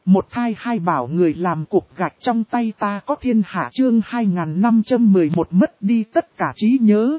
Một thai hai bảo người làm cục gạch trong tay ta có thiên hạ chương 2511 mất đi tất cả trí nhớ.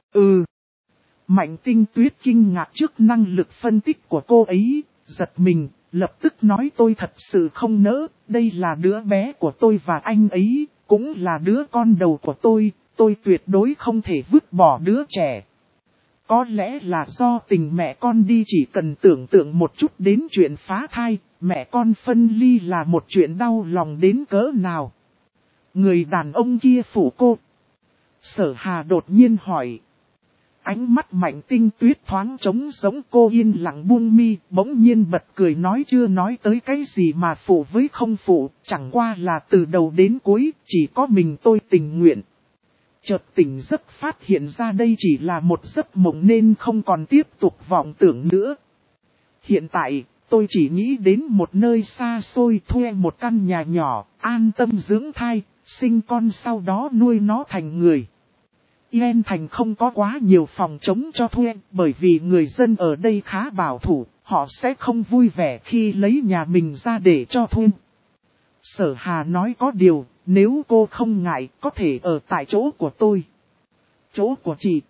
Mạnh Tinh Tuyết kinh ngạc trước năng lực phân tích của cô ấy, giật mình, lập tức nói tôi thật sự không nỡ, đây là đứa bé của tôi và anh ấy, cũng là đứa con đầu của tôi tuyệt đối không thể vứt bỏ đứa trẻ. Có lẽ là do tình mẹ con đi, chỉ cần tưởng tượng một chút đến chuyện phá thai, mẹ con phân ly là một chuyện đau lòng đến cỡ nào. Người đàn ông kia phủ cô. Sở Hà đột nhiên hỏi. Ánh mắt Mạnh Tinh Tuyết thoáng trống giống, cô yên lặng buông mi, bỗng nhiên bật cười nói chưa nói tới cái gì mà phụ với không phụ, chẳng qua là từ đầu đến cuối, chỉ có mình tôi tình nguyện. Chợt tỉnh giấc phát hiện ra đây chỉ là một giấc mộng nên không còn tiếp tục vọng tưởng nữa. Hiện tại, tôi chỉ nghĩ đến một nơi xa xôi thuê một căn nhà nhỏ, an tâm dưỡng thai, sinh con sau đó nuôi nó thành người. Yên Thành không có quá nhiều phòng trống cho thuê, bởi vì người dân ở đây khá bảo thủ, họ sẽ không vui vẻ khi lấy nhà mình ra để cho thuê. Sở Hà nói có điều, nếu cô không ngại, có thể ở tại chỗ của tôi. Chỗ của chị?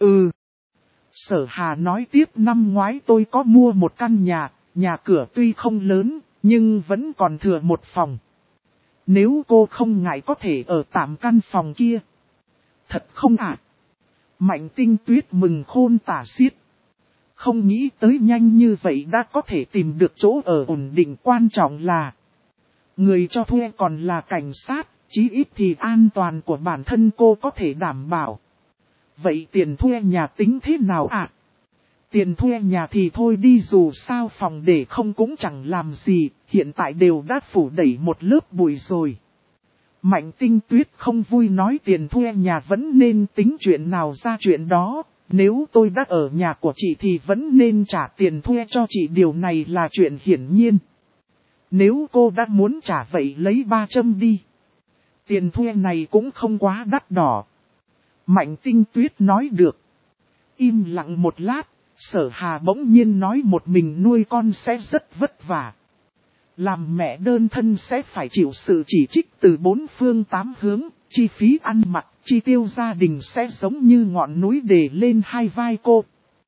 Sở Hà nói tiếp năm ngoái tôi có mua một căn nhà cửa tuy không lớn, nhưng vẫn còn thừa một phòng. Nếu cô không ngại có thể ở tạm căn phòng kia. Thật không ạ? Mạnh Tinh Tuyết mừng khôn tả xiết. Không nghĩ tới nhanh như vậy đã có thể tìm được chỗ ở ổn định, quan trọng là người cho thuê còn là cảnh sát, chí ít thì an toàn của bản thân cô có thể đảm bảo. Vậy tiền thuê nhà tính thế nào ạ? Tiền thuê nhà thì thôi đi, dù sao phòng để không cũng chẳng làm gì, hiện tại đều đã phủ đẩy một lớp bụi rồi. Mạnh Tinh Tuyết không vui nói tiền thuê nhà vẫn nên tính chuyện nào ra chuyện đó, nếu tôi đã ở nhà của chị thì vẫn nên trả tiền thuê cho chị, điều này là chuyện hiển nhiên. Nếu cô đã muốn trả vậy lấy 300 đi. Tiền thuê này cũng không quá đắt đỏ. Mạnh Tinh Tuyết nói được. Im lặng một lát, Sở Hà bỗng nhiên nói một mình nuôi con sẽ rất vất vả. Làm mẹ đơn thân sẽ phải chịu sự chỉ trích từ bốn phương tám hướng, chi phí ăn mặc, chi tiêu gia đình sẽ giống như ngọn núi đè lên hai vai cô.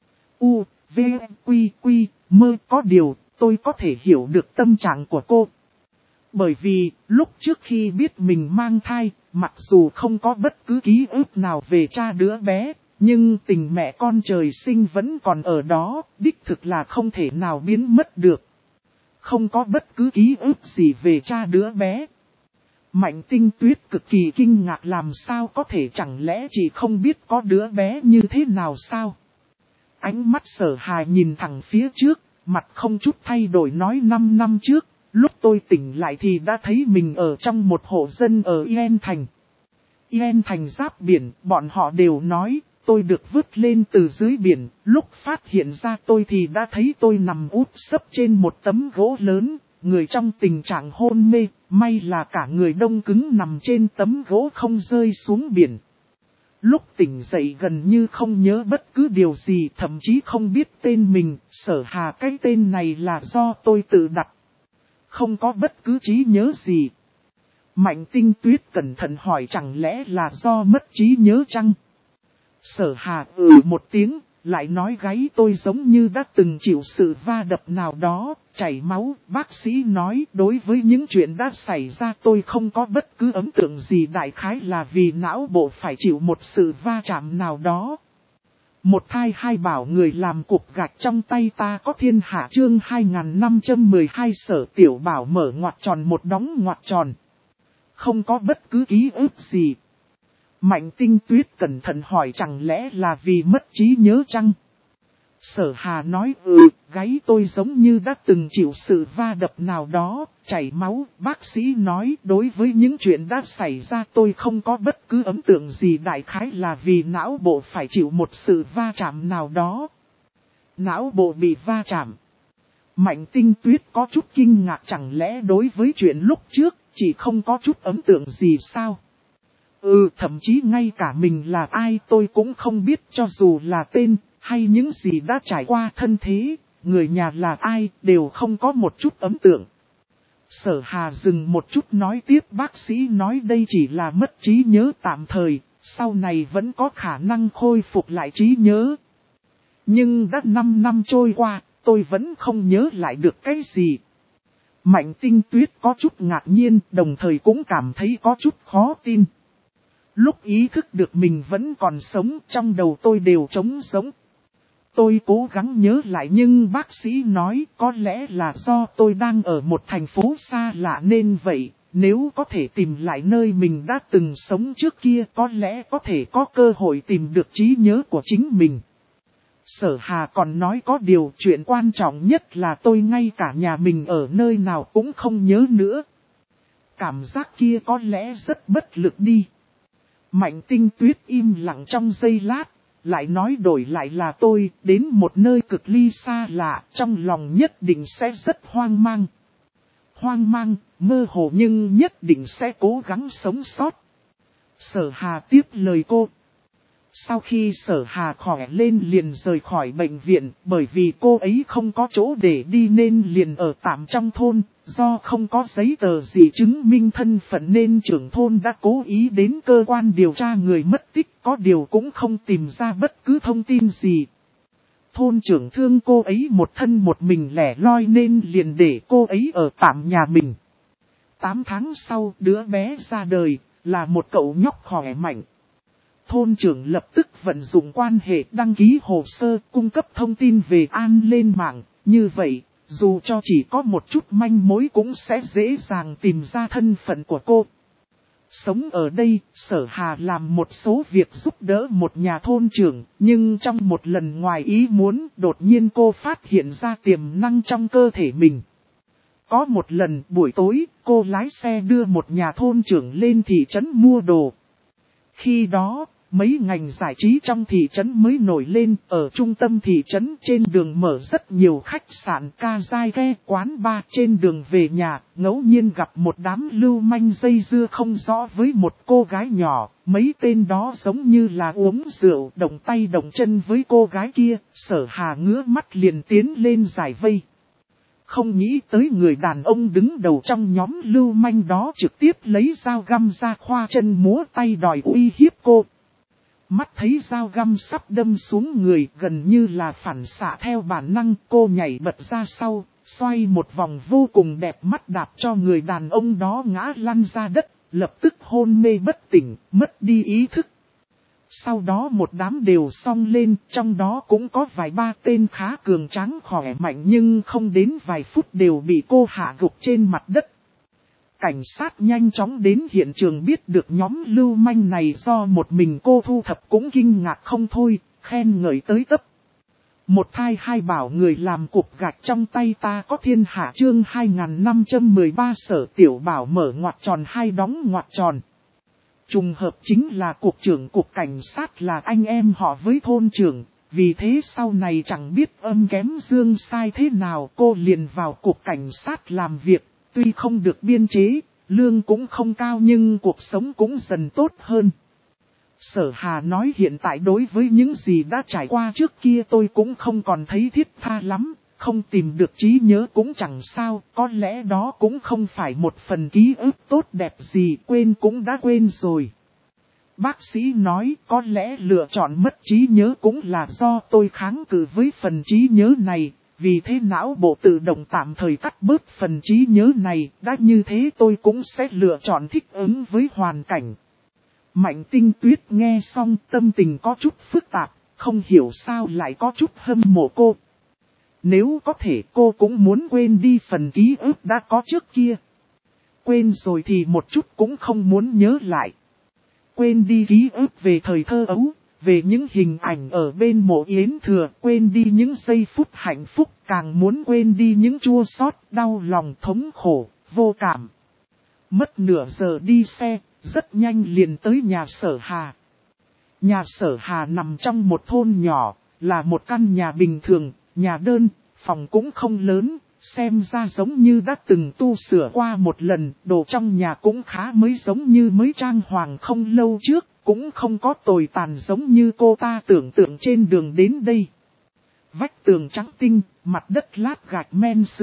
V, Quy, Mơ, có điều, tôi có thể hiểu được tâm trạng của cô. Bởi vì, lúc trước khi biết mình mang thai, mặc dù không có bất cứ ký ức nào về cha đứa bé, nhưng tình mẹ con trời sinh vẫn còn ở đó, đích thực là không thể nào biến mất được. Không có bất cứ ký ức gì về cha đứa bé. Mạnh Tinh Tuyết cực kỳ kinh ngạc, làm sao có thể, chẳng lẽ chị không biết có đứa bé như thế nào sao? Ánh mắt Sở Hà nhìn thẳng phía trước, mặt không chút thay đổi nói 5 năm trước, lúc tôi tỉnh lại thì đã thấy mình ở trong một hộ dân ở Yên Thành. Yên Thành giáp biển, bọn họ đều nói, tôi được vứt lên từ dưới biển, lúc phát hiện ra tôi thì đã thấy tôi nằm úp sấp trên một tấm gỗ lớn, người trong tình trạng hôn mê, may là cả người đông cứng nằm trên tấm gỗ không rơi xuống biển. Lúc tỉnh dậy gần như không nhớ bất cứ điều gì, thậm chí không biết tên mình, Sở Hà cái tên này là do tôi tự đặt. Không có bất cứ trí nhớ gì. Mạnh Tinh Tuyết cẩn thận hỏi chẳng lẽ là do mất trí nhớ chăng? Sở Hà một tiếng, lại nói gáy tôi giống như đã từng chịu sự va đập nào đó, chảy máu. Bác sĩ nói đối với những chuyện đã xảy ra tôi không có bất cứ ấn tượng gì, đại khái là vì não bộ phải chịu một sự va chạm nào đó. Một thai hai bảo người làm cục gạch trong tay ta có thiên hạ chương 2512 Sở Tiểu Bảo mở ngoặc tròn một đóng ngoặc tròn. Không có bất cứ ký ức gì. Mạnh Tinh Tuyết cẩn thận hỏi chẳng lẽ là vì mất trí nhớ chăng? Sở Hà nói gáy tôi giống như đã từng chịu sự va đập nào đó, chảy máu. Bác sĩ nói đối với những chuyện đã xảy ra tôi không có bất cứ ấn tượng gì, đại khái là vì não bộ phải chịu một sự va chạm nào đó. Não bộ bị va chạm. Mạnh Tinh Tuyết có chút kinh ngạc, chẳng lẽ đối với chuyện lúc trước, chỉ không có chút ấn tượng gì sao? Thậm chí ngay cả mình là ai tôi cũng không biết, cho dù là tên, hay những gì đã trải qua thân thế, người nhà là ai, đều không có một chút ấn tượng. Sở Hà dừng một chút nói tiếp, bác sĩ nói đây chỉ là mất trí nhớ tạm thời, sau này vẫn có khả năng khôi phục lại trí nhớ. Nhưng đã 5 năm trôi qua, tôi vẫn không nhớ lại được cái gì. Mạnh Tinh Tuyết có chút ngạc nhiên, đồng thời cũng cảm thấy có chút khó tin. Lúc ý thức được mình vẫn còn sống, trong đầu tôi đều trống sống. Tôi cố gắng nhớ lại nhưng bác sĩ nói có lẽ là do tôi đang ở một thành phố xa lạ nên vậy. Nếu có thể tìm lại nơi mình đã từng sống trước kia có lẽ có thể có cơ hội tìm được trí nhớ của chính mình. Sở Hà còn nói có điều chuyện quan trọng nhất là tôi ngay cả nhà mình ở nơi nào cũng không nhớ nữa. Cảm giác kia có lẽ rất bất lực đi. Mạnh Tinh Tuyết im lặng trong giây lát, lại nói đổi lại là tôi đến một nơi cực ly xa lạ, trong lòng nhất định sẽ rất hoang mang. Hoang mang, mơ hồ nhưng nhất định sẽ cố gắng sống sót. Sở Hà tiếp lời cô. Sau khi Sở Hà khỏe lên liền rời khỏi bệnh viện, bởi vì cô ấy không có chỗ để đi nên liền ở tạm trong thôn, do không có giấy tờ gì chứng minh thân phận nên trưởng thôn đã cố ý đến cơ quan điều tra người mất tích, có điều cũng không tìm ra bất cứ thông tin gì. Thôn trưởng thương cô ấy một thân một mình lẻ loi nên liền để cô ấy ở tạm nhà mình. 8 tháng sau đứa bé ra đời, là một cậu nhóc khỏe mạnh. Thôn trưởng lập tức vận dụng quan hệ đăng ký hồ sơ cung cấp thông tin về An lên mạng, như vậy, dù cho chỉ có một chút manh mối cũng sẽ dễ dàng tìm ra thân phận của cô. Sống ở đây, Sở Hà làm một số việc giúp đỡ một nhà thôn trưởng, nhưng trong một lần ngoài ý muốn, đột nhiên cô phát hiện ra tiềm năng trong cơ thể mình. Có một lần buổi tối, cô lái xe đưa một nhà thôn trưởng lên thị trấn mua đồ. Khi đó, mấy ngành giải trí trong thị trấn mới nổi lên, ở trung tâm thị trấn trên đường mở rất nhiều khách sạn karaoke, quán bar. Trên đường về nhà, ngẫu nhiên gặp một đám lưu manh dây dưa không rõ với một cô gái nhỏ, mấy tên đó giống như là uống rượu, động tay động chân với cô gái kia, Sở Hà ngứa mắt liền tiến lên giải vây. Không nghĩ tới người đàn ông đứng đầu trong nhóm lưu manh đó trực tiếp lấy dao găm ra khoa chân múa tay đòi uy hiếp cô. Mắt thấy dao găm sắp đâm xuống người, gần như là phản xạ theo bản năng, cô nhảy bật ra sau, xoay một vòng vô cùng đẹp mắt đạp cho người đàn ông đó ngã lăn ra đất, lập tức hôn mê bất tỉnh, mất đi ý thức. Sau đó một đám đều xông lên, trong đó cũng có vài ba tên khá cường tráng khỏe mạnh nhưng không đến vài phút đều bị cô hạ gục trên mặt đất. Cảnh sát nhanh chóng đến hiện trường, biết được nhóm lưu manh này do một mình cô thu thập cũng kinh ngạc không thôi, khen ngợi tới tấp. Một thai hai bảo người làm cục gạch trong tay ta có thiên hạ, chương 2513 Sở Tiểu Bảo mở ngoặc tròn hai đóng ngoặc tròn. Trùng hợp chính là cục trưởng cục cảnh sát là anh em họ với thôn trưởng, vì thế sau này chẳng biết âm kém dương sai thế nào cô liền vào cục cảnh sát làm việc, tuy không được biên chế, lương cũng không cao nhưng cuộc sống cũng dần tốt hơn. Sở Hà nói hiện tại đối với những gì đã trải qua trước kia tôi cũng không còn thấy thiết tha lắm, không tìm được trí nhớ cũng chẳng sao, có lẽ đó cũng không phải một phần ký ức tốt đẹp gì, quên cũng đã quên rồi. Bác sĩ nói có lẽ lựa chọn mất trí nhớ cũng là do tôi kháng cự với phần trí nhớ này, vì thế não bộ tự động tạm thời cắt bớt phần trí nhớ này, đã như thế tôi cũng sẽ lựa chọn thích ứng với hoàn cảnh. Mạnh Tinh Tuyết nghe xong tâm tình có chút phức tạp, không hiểu sao lại có chút hâm mộ cô. Nếu có thể cô cũng muốn quên đi phần ký ức đã có trước kia. Quên rồi thì một chút cũng không muốn nhớ lại. Quên đi ký ức về thời thơ ấu, về những hình ảnh ở bên mộ Yến Thừa, quên đi những giây phút hạnh phúc, càng muốn quên đi những chua xót, đau lòng, thống khổ, vô cảm. Mất nửa giờ đi xe, rất nhanh liền tới nhà Sở Hà. Nhà Sở Hà nằm trong một thôn nhỏ, là một căn nhà bình thường, nhà đơn, phòng cũng không lớn, xem ra giống như đã từng tu sửa qua một lần, đồ trong nhà cũng khá mới giống như mới trang hoàng không lâu trước, cũng không có tồi tàn giống như cô ta tưởng tượng trên đường đến đây. Vách tường trắng tinh, mặt đất lát gạch men sứ,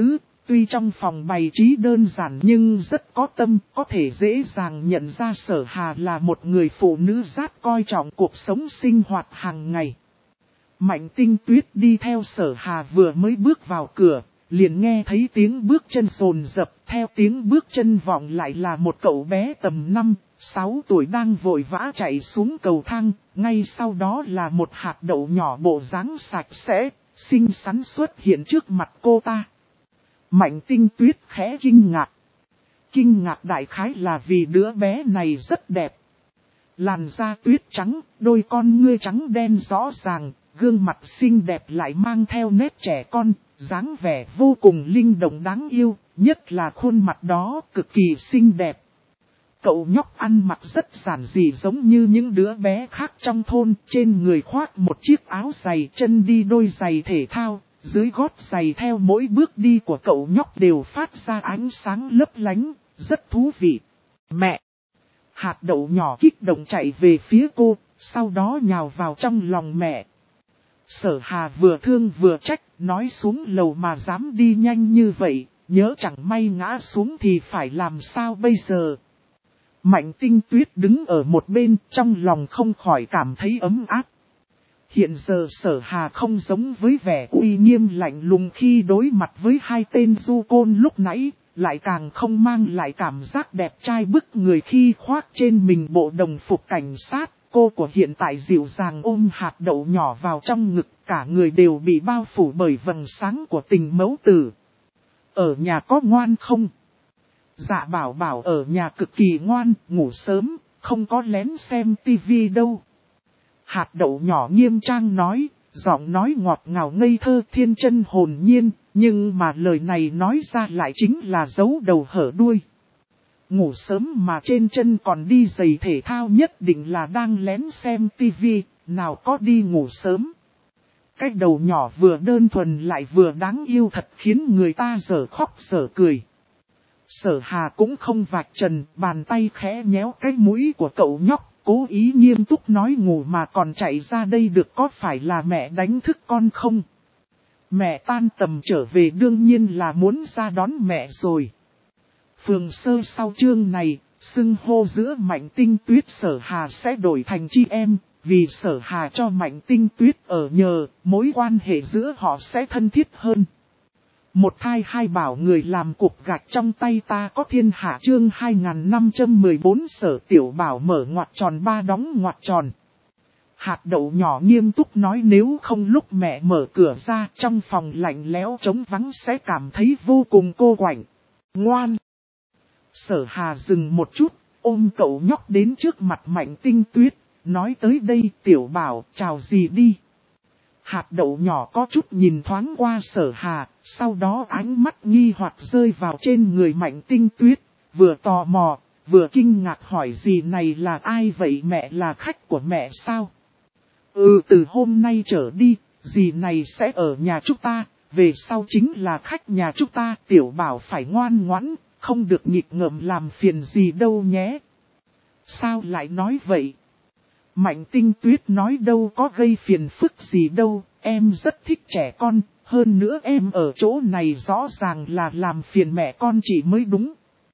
Tuy trong phòng bày trí đơn giản nhưng rất có tâm, có thể dễ dàng nhận ra Sở Hà là một người phụ nữ rất coi trọng cuộc sống sinh hoạt hàng ngày. Mạnh Tinh Tuyết đi theo Sở Hà vừa mới bước vào cửa, liền nghe thấy tiếng bước chân rồn rập, theo tiếng bước chân vọng lại là một cậu bé tầm 5-6 tuổi đang vội vã chạy xuống cầu thang, ngay sau đó là một hạt đậu nhỏ bộ dáng sạch sẽ, xinh xắn xuất hiện trước mặt cô ta. Mạnh Tinh Tuyết khẽ kinh ngạc. Kinh ngạc đại khái là vì đứa bé này rất đẹp. Làn da tuyết trắng, đôi con ngươi trắng đen rõ ràng, gương mặt xinh đẹp lại mang theo nét trẻ con, dáng vẻ vô cùng linh động đáng yêu, nhất là khuôn mặt đó cực kỳ xinh đẹp. Cậu nhóc ăn mặc rất giản dị giống như những đứa bé khác trong thôn, trên người khoác một chiếc áo giày, chân đi đôi giày thể thao, dưới gót giày theo mỗi bước đi của cậu nhóc đều phát ra ánh sáng lấp lánh, rất thú vị. Mẹ! Hạt đậu nhỏ kích động chạy về phía cô, sau đó nhào vào trong lòng mẹ. Sở Hà vừa thương vừa trách, nói xuống lầu mà dám đi nhanh như vậy, nhớ chẳng may ngã xuống thì phải làm sao bây giờ. Mạnh Tinh Tuyết đứng ở một bên, trong lòng không khỏi cảm thấy ấm áp. Hiện giờ Sở Hà không giống với vẻ uy nghiêm lạnh lùng khi đối mặt với hai tên du côn lúc nãy, lại càng không mang lại cảm giác đẹp trai bức người khi khoác trên mình bộ đồng phục cảnh sát. Cô của hiện tại dịu dàng ôm hạt đậu nhỏ vào trong ngực, cả người đều bị bao phủ bởi vầng sáng của tình mẫu tử. Ở nhà có ngoan không? Dạ bảo bảo ở nhà cực kỳ ngoan, ngủ sớm, không có lén xem tivi đâu. Hạt đậu nhỏ nghiêm trang nói, giọng nói ngọt ngào ngây thơ thiên chân hồn nhiên, nhưng mà lời này nói ra lại chính là giấu đầu hở đuôi. Ngủ sớm mà trên chân còn đi giày thể thao nhất định là đang lén xem tivi, nào có đi ngủ sớm. Cái đầu nhỏ vừa đơn thuần lại vừa đáng yêu thật khiến người ta dở khóc dở cười. Sở Hà cũng không vạch trần, bàn tay khẽ nhéo cái mũi của cậu nhóc, cố ý nghiêm túc nói ngủ mà còn chạy ra đây được có phải là mẹ đánh thức con không? Mẹ tan tầm trở về đương nhiên là muốn ra đón mẹ rồi. Phường sơ sau chương này, xưng hô giữa Mạnh Tinh Tuyết Sở Hà sẽ đổi thành chị em, vì Sở Hà cho Mạnh Tinh Tuyết ở nhờ, mối quan hệ giữa họ sẽ thân thiết hơn. Một thai hai bảo người làm cục gạch trong tay ta có thiên hạ chương 2514 Sở Tiểu Bảo mở ngoặc tròn ba đóng ngoặc tròn. Hạt đậu nhỏ nghiêm túc nói nếu không lúc mẹ mở cửa ra trong phòng lạnh lẽo trống vắng sẽ cảm thấy vô cùng cô quạnh. Ngoan! Sở Hà dừng một chút, ôm cậu nhóc đến trước mặt Mạnh Tinh Tuyết, nói tới đây Tiểu Bảo chào gì đi. Hạt đậu nhỏ có chút nhìn thoáng qua Sở Hà, sau đó ánh mắt nghi hoặc rơi vào trên người Mạnh Tinh Tuyết, vừa tò mò, vừa kinh ngạc hỏi gì này là ai vậy mẹ là khách của mẹ sao? Từ hôm nay trở đi, dì này sẽ ở nhà chúng ta, về sau chính là khách nhà chúng ta Tiểu Bảo phải ngoan ngoãn, không được nghịch ngợm làm phiền gì đâu nhé. Sao lại nói vậy? Mạnh Tinh Tuyết nói đâu có gây phiền phức gì đâu, em rất thích trẻ con, hơn nữa em ở chỗ này rõ ràng là làm phiền mẹ con chị mới đúng.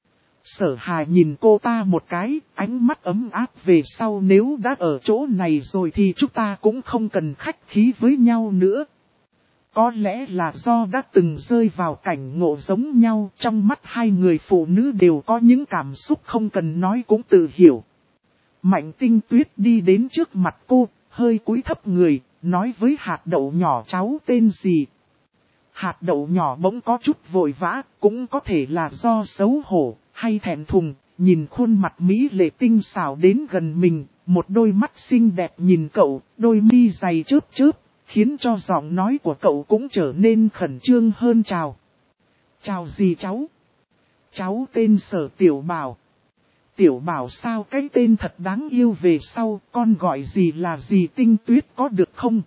Sở Hà nhìn cô ta một cái, ánh mắt ấm áp về sau nếu đã ở chỗ này rồi thì chúng ta cũng không cần khách khí với nhau nữa. Có lẽ là do đã từng rơi vào cảnh ngộ giống nhau, trong mắt hai người phụ nữ đều có những cảm xúc không cần nói cũng tự hiểu. Mạnh Tinh Tuyết đi đến trước mặt cô, hơi cúi thấp người, nói với hạt đậu nhỏ cháu tên gì. Hạt đậu nhỏ bỗng có chút vội vã, cũng có thể là do xấu hổ, hay thẹn thùng, nhìn khuôn mặt mỹ lệ tinh xảo đến gần mình, một đôi mắt xinh đẹp nhìn cậu, đôi mi dày chớp chớp, khiến cho giọng nói của cậu cũng trở nên khẩn trương hơn chào. Chào gì cháu? Cháu tên Sở Tiểu Bảo. Tiểu Bảo sao cái tên thật đáng yêu về sau, con gọi gì là dì Tinh Tuyết có được không?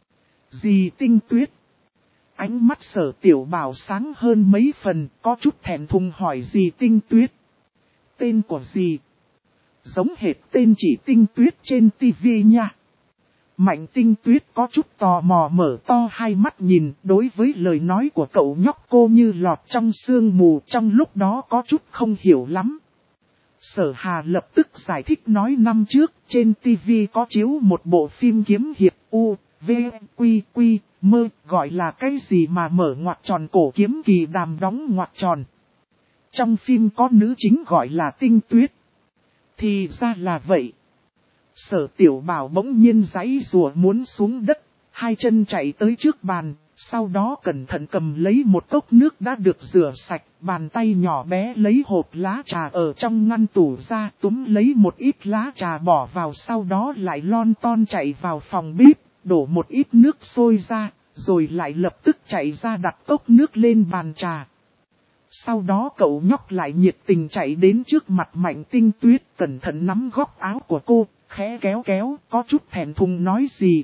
Dì Tinh Tuyết. Ánh mắt Sở Tiểu Bảo sáng hơn mấy phần, có chút thẹn thùng hỏi dì Tinh Tuyết. Tên của dì. Giống hệt tên chỉ Tinh Tuyết trên tivi nha. Mạnh Tinh Tuyết có chút tò mò mở to hai mắt nhìn, đối với lời nói của cậu nhóc cô như lọt trong sương mù, trong lúc đó có chút không hiểu lắm. Sở Hà lập tức giải thích nói năm trước trên TV có chiếu một bộ phim kiếm hiệp U, V, Quy, Quy, Mơ, gọi là cái gì mà mở ngoặc tròn cổ kiếm kỳ đàm đóng ngoặc tròn. Trong phim có nữ chính gọi là Tinh Tuyết. Thì ra là vậy. Sở Tiểu Bảo bỗng nhiên giãy giụa muốn xuống đất, hai chân chạy tới trước bàn, sau đó cẩn thận cầm lấy một cốc nước đã được rửa sạch, bàn tay nhỏ bé lấy hộp lá trà ở trong ngăn tủ ra, túm lấy một ít lá trà bỏ vào, sau đó lại lon ton chạy vào phòng bếp, đổ một ít nước sôi ra, rồi lại lập tức chạy ra đặt cốc nước lên bàn trà. Sau đó cậu nhóc lại nhiệt tình chạy đến trước mặt Mạnh Tinh Tuyết, cẩn thận nắm góc áo của cô, khẽ kéo kéo, có chút thẹn thùng nói gì,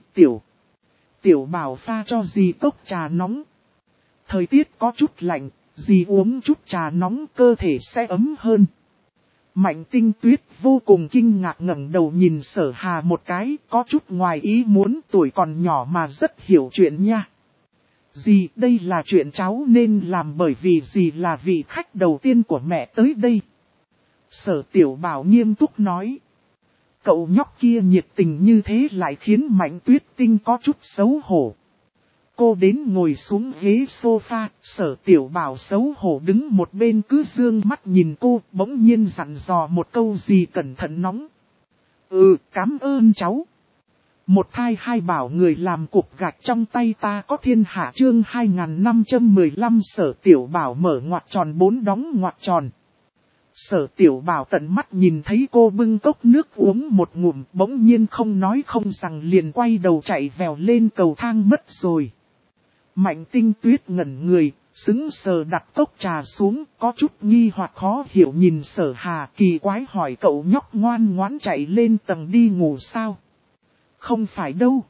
Tiểu Bảo pha cho dì cốc trà nóng. Thời tiết có chút lạnh, dì uống chút trà nóng cơ thể sẽ ấm hơn. Mạnh Tinh Tuyết vô cùng kinh ngạc ngẩng đầu nhìn Sở Hà một cái, có chút ngoài ý muốn, tuổi còn nhỏ mà rất hiểu chuyện nha. Dì, đây là chuyện cháu nên làm bởi vì dì là vị khách đầu tiên của mẹ tới đây. Sở Tiểu Bảo nghiêm túc nói. Cậu nhóc kia nhiệt tình như thế lại khiến Mạnh Tuyết Tinh có chút xấu hổ. Cô đến ngồi xuống ghế sofa, Sở Tiểu Bảo xấu hổ đứng một bên cứ dương mắt nhìn cô, bỗng nhiên dặn dò một câu gì cẩn thận nóng. Cảm ơn cháu. Một thai hai bảo người làm cục gạch trong tay ta có thiên hạ chương 2515 Sở Tiểu Bảo mở ngoặc tròn 4 đóng ngoặc tròn. Sở Tiểu Bảo tận mắt nhìn thấy cô bưng cốc nước uống một ngụm, bỗng nhiên không nói không rằng liền quay đầu chạy vèo lên cầu thang mất rồi. Mạnh Tinh Tuyết ngẩn người, sững sờ đặt cốc trà xuống, có chút nghi hoặc khó hiểu nhìn Sở Hà, kỳ quái hỏi cậu nhóc ngoan ngoãn chạy lên tầng đi ngủ sao? Không phải đâu.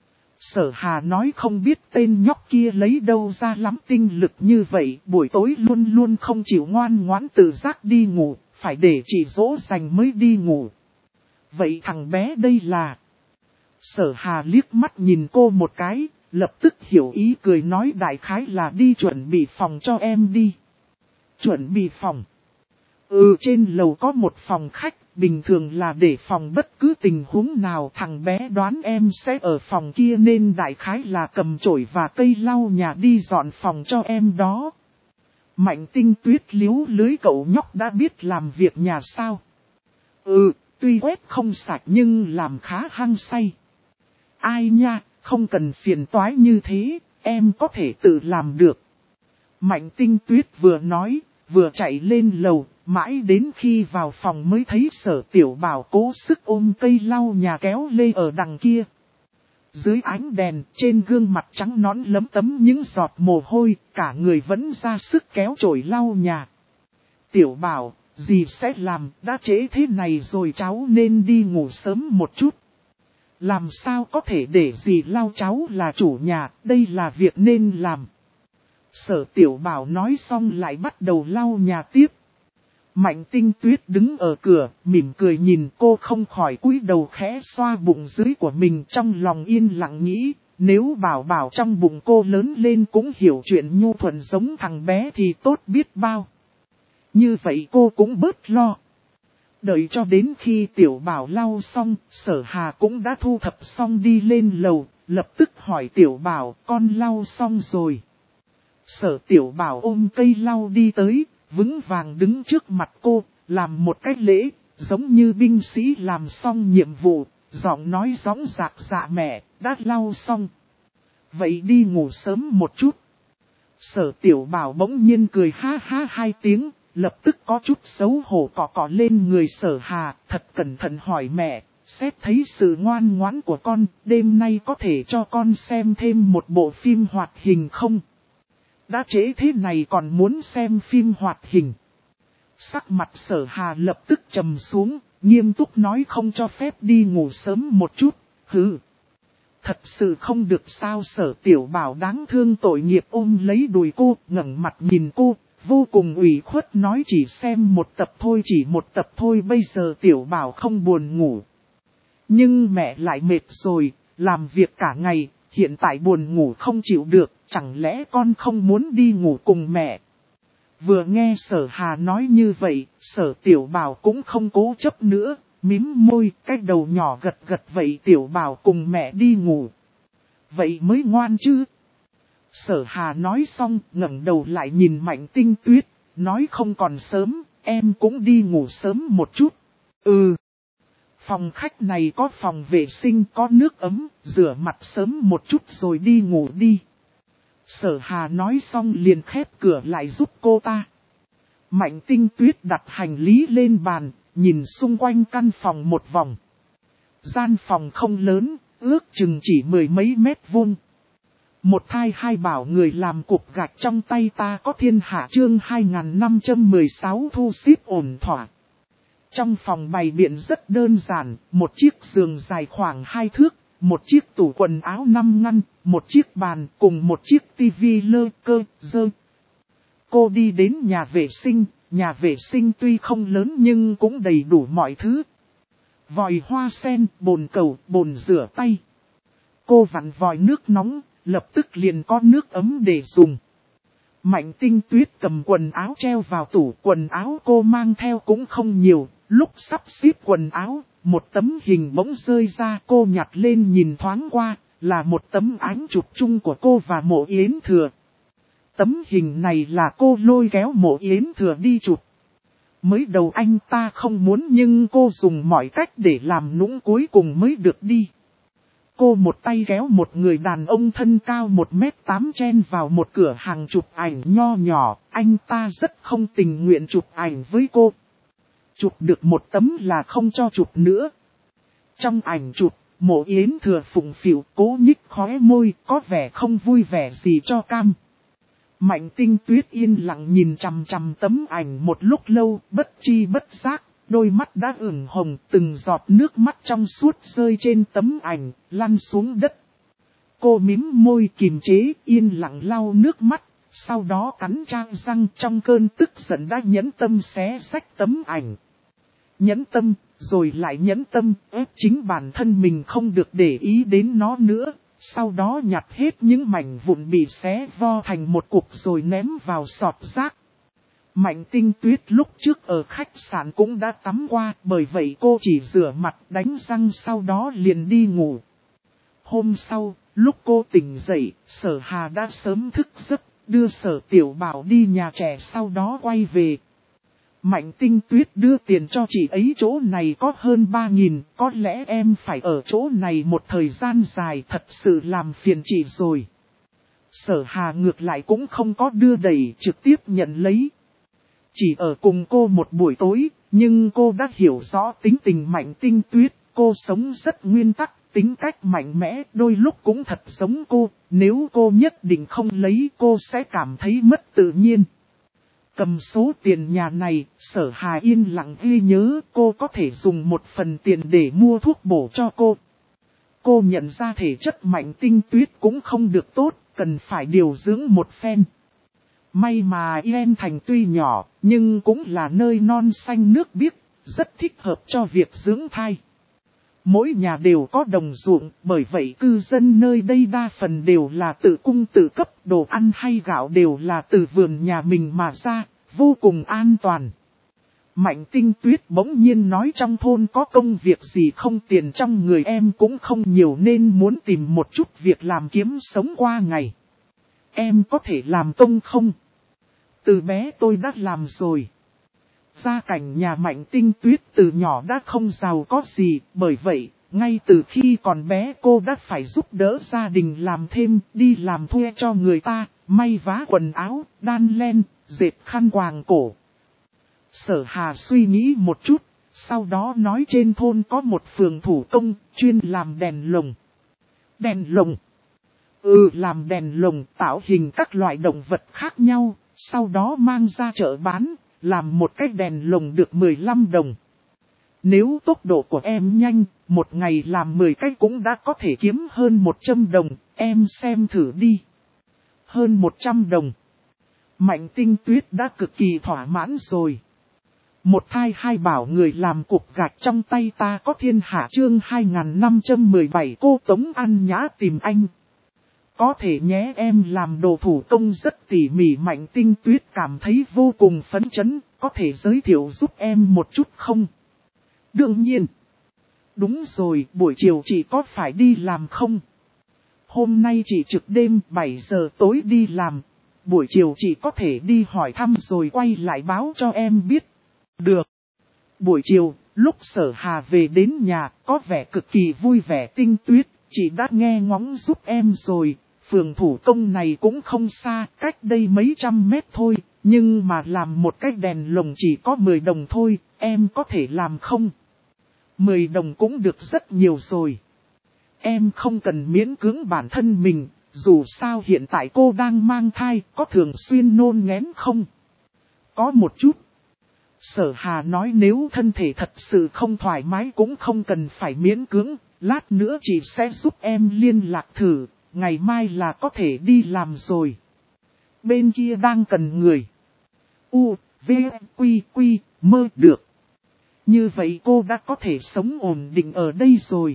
Sở Hà nói không biết tên nhóc kia lấy đâu ra lắm tinh lực như vậy, buổi tối luôn luôn không chịu ngoan ngoãn tự giác đi ngủ, phải để chị dỗ dành mới đi ngủ. Vậy thằng bé đây là... Sở Hà liếc mắt nhìn cô một cái, lập tức hiểu ý cười nói đại khái là đi chuẩn bị phòng cho em đi. Chuẩn bị phòng? Trên lầu có một phòng khách, bình thường là để phòng bất cứ tình huống nào, thằng bé đoán em sẽ ở phòng kia nên đại khái là cầm chổi và cây lau nhà đi dọn phòng cho em đó. Mạnh Tinh Tuyết liếu lưới cậu nhóc đã biết làm việc nhà sao? Tuy quét không sạch nhưng làm khá hăng say. Ai nha, không cần phiền toái như thế, em có thể tự làm được. Mạnh Tinh Tuyết vừa nói, vừa chạy lên lầu, mãi đến khi vào phòng mới thấy Sở Tiểu Bảo cố sức ôm cây lau nhà kéo lê ở đằng kia. Dưới ánh đèn, trên gương mặt trắng nõn lấm tấm những giọt mồ hôi, cả người vẫn ra sức kéo chổi lau nhà. Tiểu Bảo, dì sẽ làm, đã trễ thế này rồi cháu nên đi ngủ sớm một chút. Làm sao có thể để dì lau, cháu là chủ nhà, đây là việc nên làm. Sở Tiểu Bảo nói xong lại bắt đầu lau nhà tiếp. Mạnh Tinh Tuyết đứng ở cửa, mỉm cười nhìn cô, không khỏi cúi đầu khẽ xoa bụng dưới của mình, trong lòng yên lặng nghĩ, nếu Bảo Bảo trong bụng cô lớn lên cũng hiểu chuyện nhu thuận giống thằng bé thì tốt biết bao. Như vậy cô cũng bớt lo. Đợi cho đến khi Tiểu Bảo lau xong, Sở Hà cũng đã thu thập xong đi lên lầu, lập tức hỏi Tiểu Bảo, con lau xong rồi. Sở Tiểu Bảo ôm cây lau đi tới, vững vàng đứng trước mặt cô, làm một cách lễ, giống như binh sĩ làm xong nhiệm vụ, giọng nói gióng dạc dạ mẹ, đã lau xong. Vậy đi ngủ sớm một chút. Sở Tiểu Bảo bỗng nhiên cười ha ha hai tiếng, lập tức có chút xấu hổ cọ cọ lên người Sở Hà, thật cẩn thận hỏi mẹ, xét thấy sự ngoan ngoãn của con, đêm nay có thể cho con xem thêm một bộ phim hoạt hình không? Đã trễ thế này còn muốn xem phim hoạt hình. Sắc mặt Sở Hà lập tức trầm xuống, nghiêm túc nói không cho phép đi ngủ sớm một chút, Thật sự không được sao? Sở Tiểu Bảo đáng thương tội nghiệp ôm lấy đùi cô, ngẩng mặt nhìn cô, vô cùng ủy khuất nói chỉ xem một tập thôi, chỉ một tập thôi, bây giờ Tiểu Bảo không buồn ngủ. Nhưng mẹ lại mệt rồi, làm việc cả ngày, hiện tại buồn ngủ không chịu được, chẳng lẽ con không muốn đi ngủ cùng mẹ? Vừa nghe Sở Hà nói như vậy, Sở Tiểu Bảo cũng không cố chấp nữa, mím môi, cái đầu nhỏ gật gật vậy Tiểu Bảo cùng mẹ đi ngủ. Vậy mới ngoan chứ? Sở Hà nói xong, ngẩng đầu lại nhìn Mạnh Tinh Tuyết, nói không còn sớm, em cũng đi ngủ sớm một chút. Ừ. Phòng khách này có phòng vệ sinh, có nước ấm, rửa mặt sớm một chút rồi đi ngủ đi. Sở Hà nói xong liền khép cửa lại giúp cô ta. Mạnh Tinh Tuyết đặt hành lý lên bàn, nhìn xung quanh căn phòng một vòng. Gian phòng không lớn, ước chừng chỉ 10 mấy mét vuông. Một thai hai bảo người làm cục gạch trong tay ta có thiên hạ chương 2516 thu xếp ổn thỏa. Trong phòng bày biện rất đơn giản, một chiếc giường dài khoảng 2 thước, một chiếc tủ quần áo 5 ngăn, một chiếc bàn cùng một chiếc tivi lơ cơ dơ. Cô đi đến nhà vệ sinh tuy không lớn nhưng cũng đầy đủ mọi thứ. Vòi hoa sen, bồn cầu, bồn rửa tay. Cô vặn vòi nước nóng, lập tức liền có nước ấm để dùng. Mạnh Tinh Tuyết cầm quần áo treo vào tủ quần áo cô mang theo cũng không nhiều. Lúc sắp xếp quần áo, một tấm hình bỗng rơi ra cô nhặt lên nhìn thoáng qua, là một tấm ảnh chụp chung của cô và Mộ Yến Thừa. Tấm hình này là cô lôi kéo Mộ Yến Thừa đi chụp. Mới đầu anh ta không muốn nhưng cô dùng mọi cách để làm nũng cuối cùng mới được đi. Cô một tay kéo một người đàn ông thân cao 1m8 chen vào một cửa hàng chụp ảnh nho nhỏ, anh ta rất không tình nguyện chụp ảnh với cô. Chụp được một tấm là không cho chụp nữa. Trong ảnh chụp, Mộ Yến Thừa phụng phịu cố nhích khóe môi, có vẻ không vui vẻ gì cho cam. Mạnh Tinh Tuyết yên lặng nhìn chằm chằm tấm ảnh một lúc lâu, bất chi bất giác, đôi mắt đã ửng hồng, từng giọt nước mắt trong suốt rơi trên tấm ảnh, lăn xuống đất. Cô mím môi kìm chế, yên lặng lau nước mắt, sau đó cắn trang răng trong cơn tức giận đã nhẫn tâm xé xách tấm ảnh. Nhẫn tâm, rồi lại nhẫn tâm, ép chính bản thân mình không được để ý đến nó nữa. Sau đó nhặt hết những mảnh vụn bị xé vo thành một cục rồi ném vào sọt rác. Mạnh Tinh Tuyết lúc trước ở khách sạn cũng đã tắm qua, bởi vậy cô chỉ rửa mặt đánh răng sau đó liền đi ngủ. Hôm sau, lúc cô tỉnh dậy, Sở Hà đã sớm thức giấc, đưa Sở Tiểu Bảo đi nhà trẻ sau đó quay về. Mạnh Tinh Tuyết đưa tiền cho chị ấy chỗ này có hơn 3.000, có lẽ em phải ở chỗ này một thời gian dài thật sự làm phiền chị rồi. Sở Hà ngược lại cũng không có đưa đẩy trực tiếp nhận lấy. Chỉ ở cùng cô một buổi tối, nhưng cô đã hiểu rõ tính tình Mạnh Tinh Tuyết, cô sống rất nguyên tắc, tính cách mạnh mẽ, đôi lúc cũng thật giống cô, nếu cô nhất định không lấy cô sẽ cảm thấy mất tự nhiên. Cầm số tiền nhà này, Sở Hà yên lặng ghi nhớ cô có thể dùng một phần tiền để mua thuốc bổ cho cô. Cô nhận ra thể chất Mạnh Tinh Tuyết cũng không được tốt, cần phải điều dưỡng một phen. May mà Yên Thành tuy nhỏ, nhưng cũng là nơi non xanh nước biếc, rất thích hợp cho việc dưỡng thai. Mỗi nhà đều có đồng ruộng, bởi vậy cư dân nơi đây đa phần đều là tự cung tự cấp, đồ ăn hay gạo đều là từ vườn nhà mình mà ra, vô cùng an toàn. Mạnh Tinh Tuyết bỗng nhiên nói trong thôn có công việc gì không, tiền trong người em cũng không nhiều nên muốn tìm một chút việc làm kiếm sống qua ngày. Em có thể làm công không? Từ bé tôi đã làm rồi. Gia cảnh nhà Mạnh Tinh Tuyết từ nhỏ đã không giàu có gì, bởi vậy, ngay từ khi còn bé cô đã phải giúp đỡ gia đình làm thêm, đi làm thuê cho người ta, may vá quần áo, đan len, dệt khăn quàng cổ. Sở Hà suy nghĩ một chút, sau đó nói trên thôn có một phường thủ công, chuyên làm đèn lồng. Đèn lồng? Làm đèn lồng tạo hình các loại động vật khác nhau, sau đó mang ra chợ bán. Làm một cái đèn lồng được 15 đồng. Nếu tốc độ của em nhanh, một ngày làm 10 cái cũng đã có thể kiếm hơn 100 đồng, em xem thử đi. Hơn 100 đồng. Mạnh Tinh Tuyết đã cực kỳ thỏa mãn rồi. Một thai hai bảo người làm cục gạch trong tay ta có thiên hạ chương 2517 cô Tống An Nhã tìm anh. Có thể nhé, em làm đồ thủ công rất tỉ mỉ. Mạnh Tinh Tuyết cảm thấy vô cùng phấn chấn, có thể giới thiệu giúp em một chút không? Đương nhiên. Đúng rồi, buổi chiều chị có phải đi làm không? Hôm nay chị trực đêm 7 giờ tối đi làm. Buổi chiều chị có thể đi hỏi thăm rồi quay lại báo cho em biết. Được. Buổi chiều, lúc Sở Hà về đến nhà, có vẻ cực kỳ vui vẻ. Tinh Tuyết, chị đã nghe ngóng giúp em rồi. Phường thủ công này cũng không xa, cách đây mấy trăm mét thôi. Nhưng mà làm một cái đèn lồng chỉ có 10 đồng thôi, em có thể làm không? 10 đồng cũng được rất nhiều rồi. Em không cần miễn cưỡng bản thân mình, dù sao hiện tại cô đang mang thai, có thường xuyên nôn nghén không? Có một chút. Sở Hà nói nếu thân thể thật sự không thoải mái cũng không cần phải miễn cưỡng, lát nữa chị sẽ giúp em liên lạc thử, ngày mai là có thể đi làm rồi. Bên kia đang cần người. U, V, Quy, Quy, mơ được. Như vậy cô đã có thể sống ổn định ở đây rồi.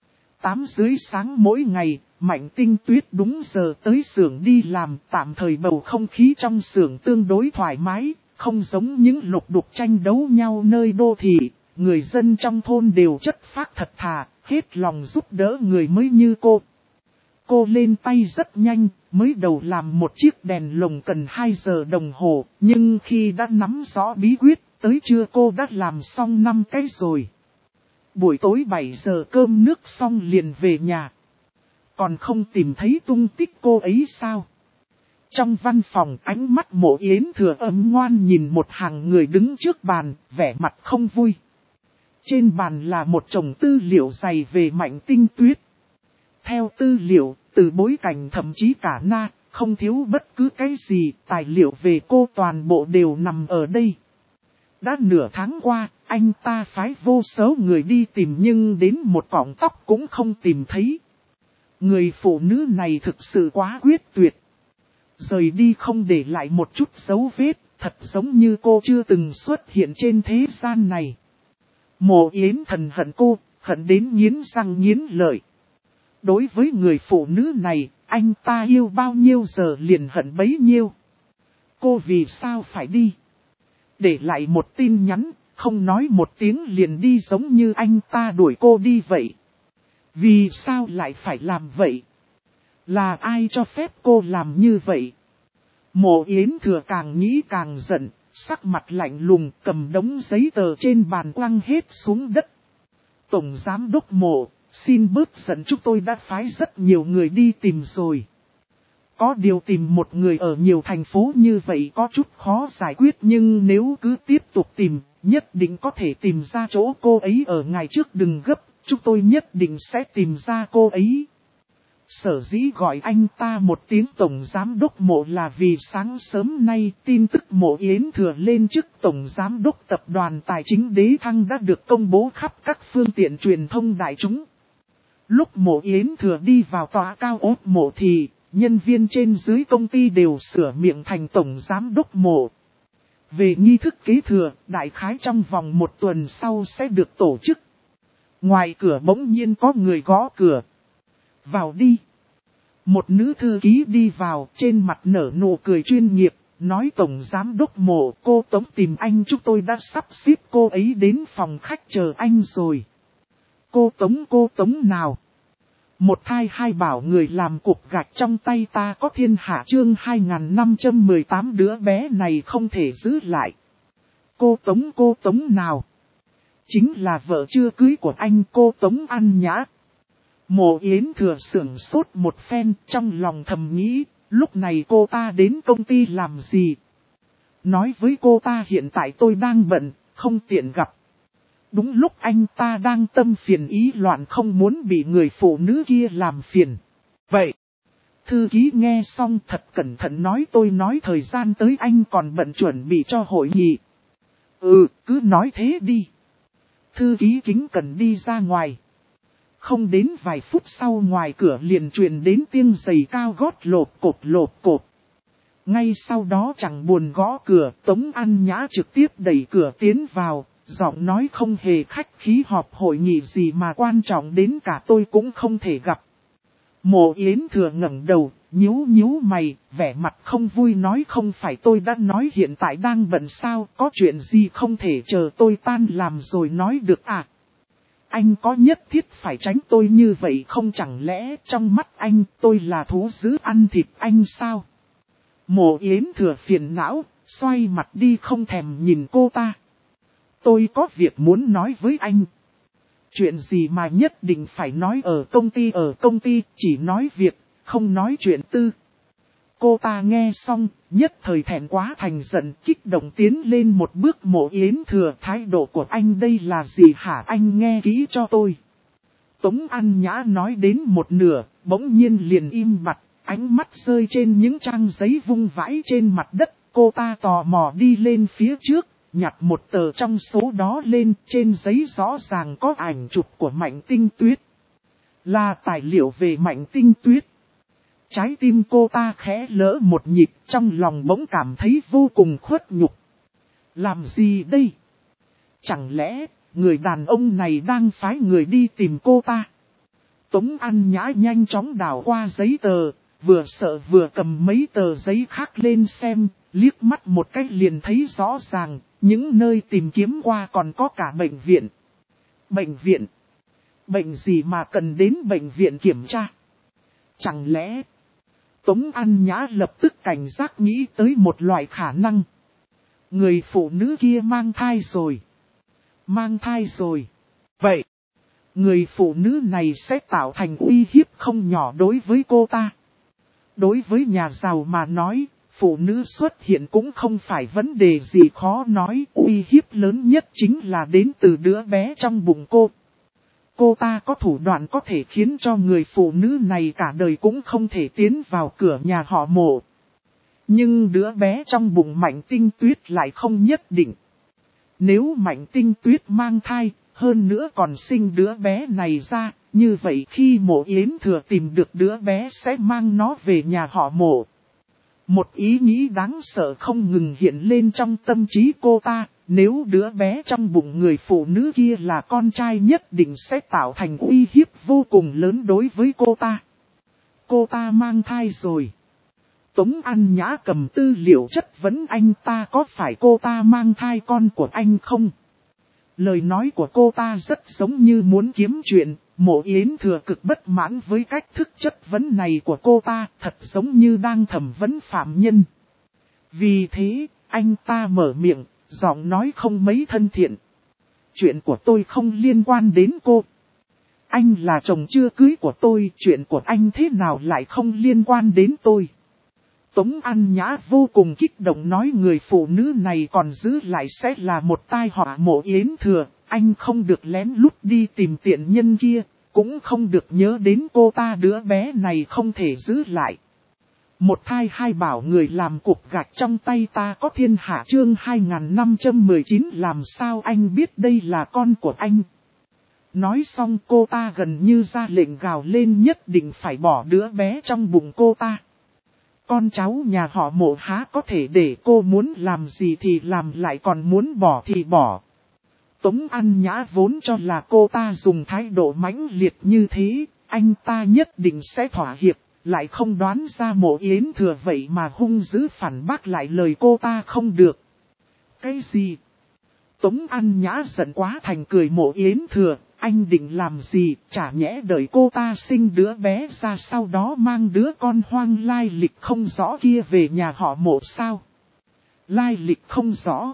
8 rưỡi sáng mỗi ngày, Mạnh Tinh Tuyết đúng giờ tới xưởng đi làm. Tạm thời bầu không khí trong xưởng tương đối thoải mái, không giống những lục đục tranh đấu nhau nơi đô thị. Người dân trong thôn đều chất phác thật thà, hết lòng giúp đỡ người mới như cô. Cô lên tay rất nhanh, mới đầu làm một chiếc đèn lồng cần 2 giờ đồng hồ, nhưng khi đã nắm rõ bí quyết, tới trưa cô đã làm xong 5 cái rồi. Buổi tối 7 giờ cơm nước xong liền về nhà. Còn không tìm thấy tung tích cô ấy sao? Trong văn phòng ánh mắt Mộ Yến Thừa ấm ngoan nhìn một hàng người đứng trước bàn, vẻ mặt không vui. Trên bàn là một chồng tư liệu dày về Mạnh Tinh Tuyết. Theo tư liệu, từ bối cảnh thậm chí cả na, không thiếu bất cứ cái gì, tài liệu về cô toàn bộ đều nằm ở đây. Đã nửa tháng qua, anh ta phái vô số người đi tìm nhưng đến một cọng tóc cũng không tìm thấy. Người phụ nữ này thực sự quá quyết tuyệt. Rời đi không để lại một chút dấu vết, thật giống như cô chưa từng xuất hiện trên thế gian này. Mộ Yến Thần hận cô, hận đến nghiến răng nghiến lợi. Đối với người phụ nữ này, anh ta yêu bao nhiêu giờ liền hận bấy nhiêu. Cô vì sao phải đi? Để lại một tin nhắn, không nói một tiếng liền đi giống như anh ta đuổi cô đi vậy. Vì sao lại phải làm vậy? Là ai cho phép cô làm như vậy? Mộ Yến Thừa càng nghĩ càng giận, sắc mặt lạnh lùng cầm đống giấy tờ trên bàn quăng hết xuống đất. Tổng Giám đốc Mộ, xin bớt giận, chúng tôi đã phái rất nhiều người đi tìm rồi. Có điều tìm một người ở nhiều thành phố như vậy có chút khó giải quyết, nhưng nếu cứ tiếp tục tìm, nhất định có thể tìm ra chỗ cô ấy ở. Ngày trước đừng gấp, chúng tôi nhất định sẽ tìm ra cô ấy. Sở dĩ gọi anh ta một tiếng Tổng Giám đốc Mộ là vì sáng sớm nay tin tức Mộ Yến Thừa lên chức Tổng Giám đốc Tập đoàn Tài chính Đế Thăng đã được công bố khắp các phương tiện truyền thông đại chúng. Lúc Mộ Yến Thừa đi vào tòa cao ốt Mộ thì nhân viên trên dưới công ty đều sửa miệng thành Tổng Giám đốc Mộ. Về nghi thức kế thừa, đại khái trong vòng 1 tuần sau sẽ được tổ chức. Ngoài cửa bỗng nhiên có người gõ cửa. Vào đi. Một nữ thư ký đi vào, trên mặt nở nụ cười chuyên nghiệp, nói Tổng Giám đốc Mộ, cô Tống tìm anh, chúng tôi đã sắp xếp cô ấy đến phòng khách chờ anh rồi. Cô Tống nào? Một thai hai bảo người làm cục gạch trong tay ta có thiên hạ chương 2518 đứa bé này không thể giữ lại. Cô Tống nào? Chính là vợ chưa cưới của anh, cô Tống An Nhã. Mộ Yến Thừa sửng sốt một phen, trong lòng thầm nghĩ, lúc này cô ta đến công ty làm gì? Nói với cô ta hiện tại tôi đang bận, không tiện gặp. Đúng lúc anh ta đang tâm phiền ý loạn không muốn bị người phụ nữ kia làm phiền. Vậy, thư ký nghe xong thật cẩn thận nói, tôi nói thời gian tới anh còn bận chuẩn bị cho hội nghị. Cứ nói thế đi. Thư ký kính cẩn đi ra ngoài. Không đến vài phút sau ngoài cửa liền truyền đến tiếng giày cao gót lộp cộp. Ngay sau đó chẳng buồn gõ cửa, Tống An Nhã trực tiếp đẩy cửa tiến vào, giọng nói không hề khách khí, họp hội nghị gì mà quan trọng đến cả tôi cũng không thể gặp. Mộ Yến Thừa ngẩng đầu, nhíu mày, vẻ mặt không vui nói không phải tôi đã nói hiện tại đang bận sao, có chuyện gì không thể chờ tôi tan làm rồi nói được à? Anh có nhất thiết phải tránh tôi như vậy không, chẳng lẽ trong mắt anh tôi là thú dữ ăn thịt anh sao? Mộ Yến Thừa phiền não, xoay mặt đi không thèm nhìn cô ta. Tôi có việc muốn nói với anh. Chuyện gì mà nhất định phải nói ở công ty chỉ nói việc, không nói chuyện tư. Cô ta nghe xong, nhất thời thẹn quá thành giận, kích động tiến lên một bước. Mộ Yến Thừa, thái độ của anh đây là gì hả, anh nghe kỹ cho tôi. Tống An Nhã nói đến một nửa, bỗng nhiên liền im bặt, ánh mắt rơi trên những trang giấy vung vãi trên mặt đất. Cô ta tò mò đi lên phía trước, nhặt một tờ trong số đó lên, trên giấy rõ ràng có ảnh chụp của Mạnh Tinh Tuyết. Là tài liệu về Mạnh Tinh Tuyết. Trái tim cô ta khẽ lỡ một nhịp, trong lòng bỗng cảm thấy vô cùng khuất nhục. Làm gì đây? Chẳng lẽ, người đàn ông này đang phái người đi tìm cô ta? Tống An Nhã nhanh chóng đảo qua giấy tờ, vừa sợ vừa cầm mấy tờ giấy khác lên xem, liếc mắt một cái liền thấy rõ ràng, những nơi tìm kiếm qua còn có cả bệnh viện. Bệnh viện? Bệnh gì mà cần đến bệnh viện kiểm tra? Chẳng lẽ... Tống An Nhã lập tức cảnh giác nghĩ tới một loại khả năng. Người phụ nữ kia mang thai rồi. Mang thai rồi. Vậy, người phụ nữ này sẽ tạo thành uy hiếp không nhỏ đối với cô ta. Đối với nhà giàu mà nói, phụ nữ xuất hiện cũng không phải vấn đề gì khó nói. Uy hiếp lớn nhất chính là đến từ đứa bé trong bụng cô. Cô ta có thủ đoạn có thể khiến cho người phụ nữ này cả đời cũng không thể tiến vào cửa nhà họ Mộ. Nhưng đứa bé trong bụng Mạnh Tinh Tuyết lại không nhất định. Nếu Mạnh Tinh Tuyết mang thai, hơn nữa còn sinh đứa bé này ra, như vậy khi Mộ Yến Thừa tìm được đứa bé sẽ mang nó về nhà họ Mộ. Một ý nghĩ đáng sợ không ngừng hiện lên trong tâm trí cô ta. Nếu đứa bé trong bụng người phụ nữ kia là con trai nhất định sẽ tạo thành uy hiếp vô cùng lớn đối với cô ta. Cô ta mang thai rồi. Tống An Nhã cầm tư liệu chất vấn anh ta có phải cô ta mang thai con của anh không? Lời nói của cô ta rất giống như muốn kiếm chuyện. Mộ Yến Thừa cực bất mãn với cách thức chất vấn này của cô ta, thật giống như đang thẩm vấn phạm nhân. Vì thế, anh ta mở miệng. Giọng nói không mấy thân thiện. Chuyện của tôi không liên quan đến cô. Anh là chồng chưa cưới của tôi, chuyện của anh thế nào lại không liên quan đến tôi. Tống An Nhã vô cùng kích động nói người phụ nữ này còn giữ lại sẽ là một tai họa. Mộ Yến Thừa, anh không được lén lút đi tìm tiện nhân kia, cũng không được nhớ đến cô ta, đứa bé này không thể giữ lại. Một thai hai bảo người làm cục gạch trong tay ta có thiên hạ chương 2519 làm sao anh biết đây là con của anh. Nói xong cô ta gần như ra lệnh gào lên nhất định phải bỏ đứa bé trong bụng cô ta. Con cháu nhà họ Mộ há có thể để cô muốn làm gì thì làm lại còn muốn bỏ thì bỏ. Tống An Nhã vốn cho là cô ta dùng thái độ mãnh liệt như thế, anh ta nhất định sẽ thỏa hiệp. Lại không đoán ra Mộ Yến Thừa vậy mà hung dữ phản bác lại lời cô ta không được. Cái gì? Tống An Nhã giận quá thành cười. Mộ Yến Thừa, anh định làm gì, chả nhẽ đợi cô ta sinh đứa bé ra sau đó mang đứa con hoang lai lịch không rõ kia về nhà họ Mộ sao? Lai lịch không rõ.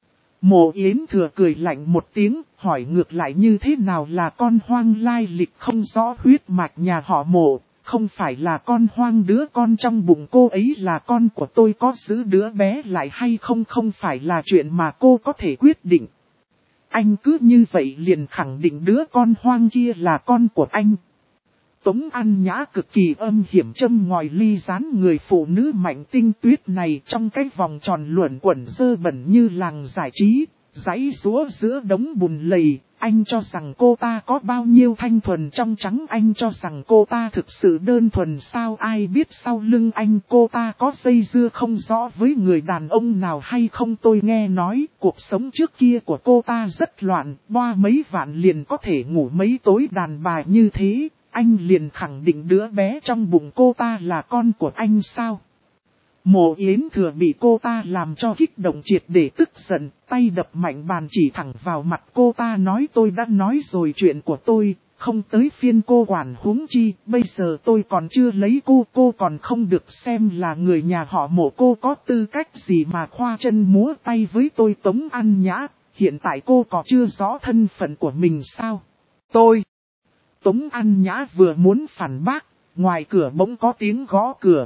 Mộ Yến Thừa cười lạnh một tiếng, hỏi ngược lại như thế nào là con hoang lai lịch không rõ, huyết mạch nhà họ Mộ. Không phải là con hoang, đứa con trong bụng cô ấy là con của tôi, có giữ đứa bé lại hay không không phải là chuyện mà cô có thể quyết định. Anh cứ như vậy liền khẳng định đứa con hoang kia là con của anh. Tống An Nhã cực kỳ âm hiểm châm ngòi ly gián người phụ nữ Mạnh Tinh Tuyết này trong cái vòng tròn luẩn quẩn dơ bẩn như làng giải trí, Giãy giũa giữa đống bùn lầy, anh cho rằng cô ta có bao nhiêu thanh thuần trong trắng, anh cho rằng cô ta thực sự đơn thuần sao, ai biết sau lưng anh cô ta có dây dưa không rõ với người đàn ông nào hay không. Tôi nghe nói cuộc sống trước kia của cô ta rất loạn, boa mấy vạn liền có thể ngủ mấy tối đàn bà như thế, anh liền khẳng định đứa bé trong bụng cô ta là con của anh sao. Mộ Yến Thừa bị cô ta làm cho kích động triệt để tức giận, tay đập mạnh bàn chỉ thẳng vào mặt cô ta nói tôi đã nói rồi chuyện của tôi, không tới phiên cô quản, huống chi, bây giờ tôi còn chưa lấy cô còn không được xem là người nhà họ Mộ, cô có tư cách gì mà khoa chân múa tay với tôi. Tống An Nhã, hiện tại cô có chưa rõ thân phận của mình sao? Tống An Nhã vừa muốn phản bác, ngoài cửa bỗng có tiếng gõ cửa.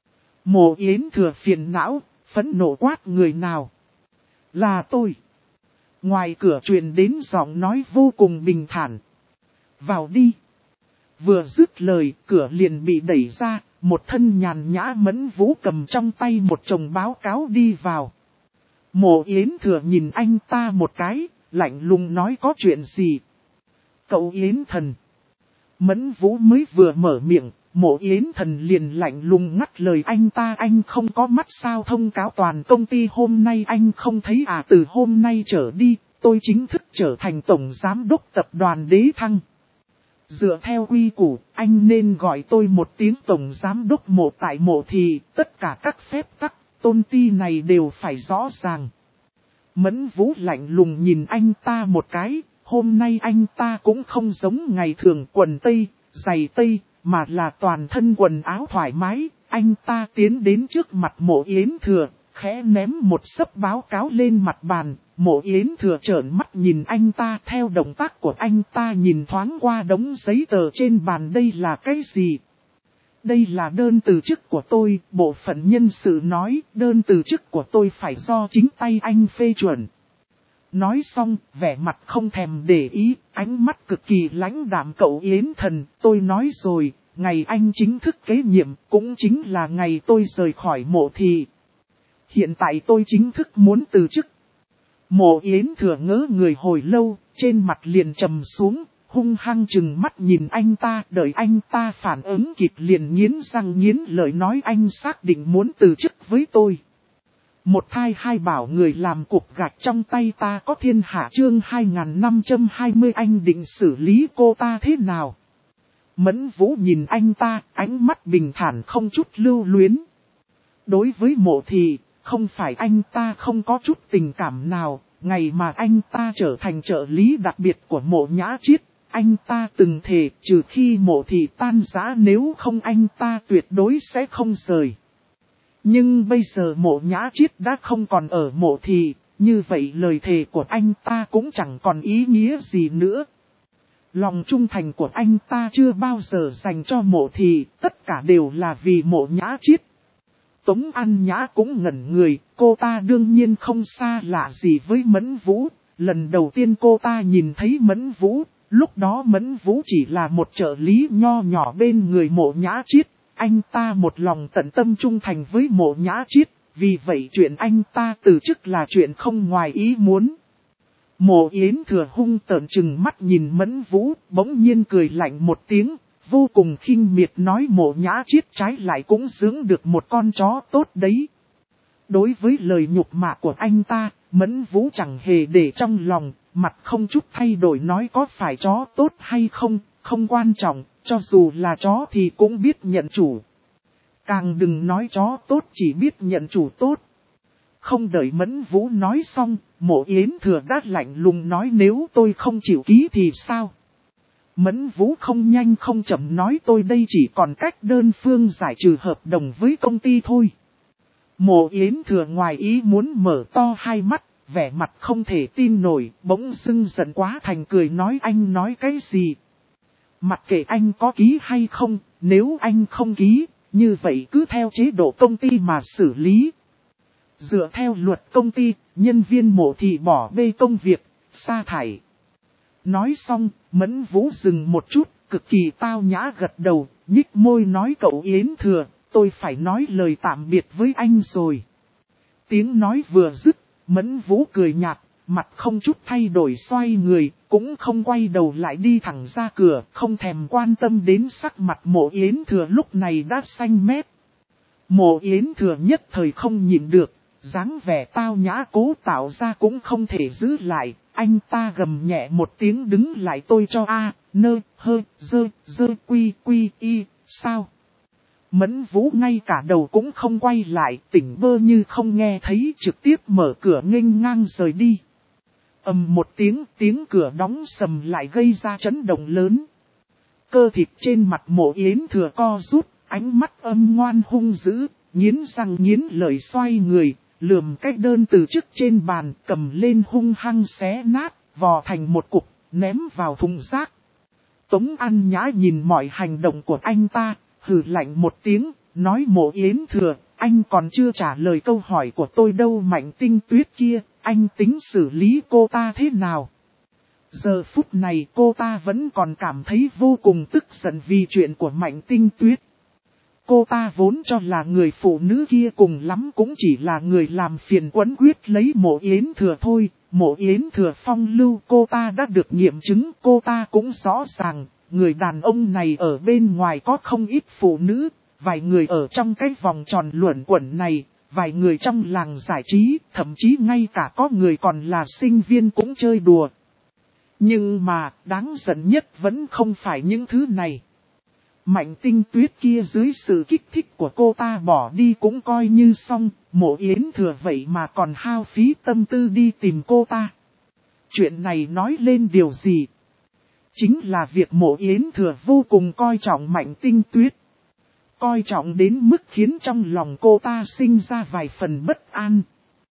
Mộ Yến Thừa phiền não, phẫn nộ quát người nào? Là tôi. Ngoài cửa truyền đến giọng nói vô cùng bình thản. Vào đi. Vừa dứt lời, cửa liền bị đẩy ra, một thân nhàn nhã Mẫn Vũ cầm trong tay một chồng báo cáo đi vào. Mộ Yến Thừa nhìn anh ta một cái, lạnh lùng nói có chuyện gì? Cậu Yến Thần. Mẫn Vũ mới vừa mở miệng. Mộ Yến Thần liền lạnh lùng ngắt lời anh ta, anh không có mắt sao, thông cáo toàn công ty hôm nay anh không thấy à? Từ hôm nay trở đi, tôi chính thức trở thành tổng giám đốc tập đoàn Đế Thăng. Dựa theo quy củ, anh nên gọi tôi một tiếng tổng giám đốc Mộ tại Mộ thì tất cả các phép tắc, tôn ti này đều phải rõ ràng. Mẫn Vũ lạnh lùng nhìn anh ta một cái, hôm nay anh ta cũng không giống ngày thường quần tây, giày tây, mà là toàn thân quần áo thoải mái. Anh ta tiến đến trước mặt Mộ Yến Thừa, khẽ ném một xấp báo cáo lên mặt bàn. Mộ Yến Thừa trợn mắt nhìn anh ta, theo động tác của anh ta nhìn thoáng qua đống giấy tờ trên bàn. Đây là cái gì? Đây là đơn từ chức của tôi, bộ phận nhân sự nói đơn từ chức của tôi phải do chính tay anh phê chuẩn. Nói xong, vẻ mặt không thèm để ý, ánh mắt cực kỳ lãnh đạm. Cậu Yến Thần, tôi nói rồi, ngày anh chính thức kế nhiệm, cũng chính là ngày tôi rời khỏi Mộ thì. Hiện tại tôi chính thức muốn từ chức. Mộ Yến Thừa ngỡ người hồi lâu, trên mặt liền trầm xuống, hung hăng chừng mắt nhìn anh ta. Đợi anh ta phản ứng kịp liền nghiến răng nghiến lợi nói anh xác định muốn từ chức với tôi. Một thai hai bảo người làm cục gạch trong tay ta có thiên hạ. Chương 2520 anh định xử lý cô ta thế nào? Mẫn Vũ nhìn anh ta, ánh mắt bình thản không chút lưu luyến. Đối với Mộ thì, không phải anh ta không có chút tình cảm nào. Ngày mà anh ta trở thành trợ lý đặc biệt của Mộ Nhã Chiết, anh ta từng thề trừ khi Mộ thì tan rã, nếu không anh ta tuyệt đối sẽ không rời. Nhưng bây giờ Mộ Nhã Chiết đã không còn ở Mộ thì, như vậy lời thề của anh ta cũng chẳng còn ý nghĩa gì nữa. Lòng trung thành của anh ta chưa bao giờ dành cho Mộ thì, tất cả đều là vì Mộ Nhã Chiết. Tống An Nhã cũng ngẩn người, cô ta đương nhiên không xa lạ gì với Mẫn Vũ. Lần đầu tiên cô ta nhìn thấy Mẫn Vũ, lúc đó Mẫn Vũ chỉ là một trợ lý nho nhỏ bên người Mộ Nhã Chiết. Anh ta một lòng tận tâm trung thành với Mộ Nhã Chiết, vì vậy chuyện anh ta từ chức là chuyện không ngoài ý muốn. Mộ Yến Thừa hung tợn trừng mắt nhìn Mẫn Vũ, bỗng nhiên cười lạnh một tiếng, vô cùng khinh miệt nói Mộ Nhã Chiết trái lại cũng dưỡng được một con chó tốt đấy. Đối với lời nhục mạ của anh ta, Mẫn Vũ chẳng hề để trong lòng, mặt không chút thay đổi nói có phải chó tốt hay không, không quan trọng, cho dù là chó thì cũng biết nhận chủ. Càng đừng nói chó tốt chỉ biết nhận chủ tốt. Không đợi Mẫn Vũ nói xong, Mộ Yến Thừa đã lạnh lùng nói nếu tôi không chịu ký thì sao? Mẫn Vũ không nhanh không chậm nói tôi đây chỉ còn cách đơn phương giải trừ hợp đồng với công ty thôi. Mộ Yến Thừa ngoài ý muốn mở to hai mắt, vẻ mặt không thể tin nổi, bỗng dưng giận quá thành cười nói anh nói cái gì? Mặc kệ anh có ký hay không, nếu anh không ký, như vậy cứ theo chế độ công ty mà xử lý. Dựa theo luật công ty, nhân viên Mộ thì bỏ bê công việc, sa thải. Nói xong, Mẫn Vũ dừng một chút, cực kỳ tao nhã gật đầu, nhích môi nói cậu Yến Thừa, tôi phải nói lời tạm biệt với anh rồi. Tiếng nói vừa dứt, Mẫn Vũ cười nhạt, mặt không chút thay đổi xoay người, cũng không quay đầu lại đi thẳng ra cửa, không thèm quan tâm đến sắc mặt Mộ Yến Thừa lúc này đã xanh mét. Mộ Yến Thừa nhất thời không nhịn được, dáng vẻ tao nhã cố tạo ra cũng không thể giữ lại, anh ta gầm nhẹ một tiếng đứng lại tôi cho a, nơ, hơ, dơ, quy, y, sao? Mẫn Vũ ngay cả đầu cũng không quay lại, tỉnh bơ như không nghe thấy, trực tiếp mở cửa nghênh ngang rời đi. Ầm một tiếng cửa đóng sầm lại gây ra chấn động lớn. Cơ thịt trên mặt Mộ Yến Thừa co rút, ánh mắt âm ngoan hung dữ, nghiến răng nghiến lợi xoay người, lườm cái đơn từ trước trên bàn, cầm lên hung hăng xé nát, vò thành một cục, ném vào thùng rác. Tống An Nhã nhìn mọi hành động của anh ta, hừ lạnh một tiếng, nói Mộ Yến Thừa, anh còn chưa trả lời câu hỏi của tôi đâu. Mạnh Tinh Tuyết kia, anh tính xử lý cô ta thế nào? Giờ phút này cô ta vẫn còn cảm thấy vô cùng tức giận vì chuyện của Mạnh Tinh Tuyết. Cô ta vốn cho là người phụ nữ kia cùng lắm cũng chỉ là người làm phiền quấn quyết lấy Mộ Yến Thừa thôi. Mộ Yến Thừa phong lưu cô ta đã được nghiệm chứng, cô ta cũng rõ ràng, người đàn ông này ở bên ngoài có không ít phụ nữ, vài người ở trong cái vòng tròn luẩn quẩn này, vài người trong làng giải trí, thậm chí ngay cả có người còn là sinh viên cũng chơi đùa. Nhưng mà, đáng giận nhất vẫn không phải những thứ này. Mạnh Tinh Tuyết kia dưới sự kích thích của cô ta bỏ đi cũng coi như xong, Mộ Yến Thừa vậy mà còn hao phí tâm tư đi tìm cô ta. Chuyện này nói lên điều gì? Chính là việc Mộ Yến Thừa vô cùng coi trọng Mạnh Tinh Tuyết. Coi trọng đến mức khiến trong lòng cô ta sinh ra vài phần bất an.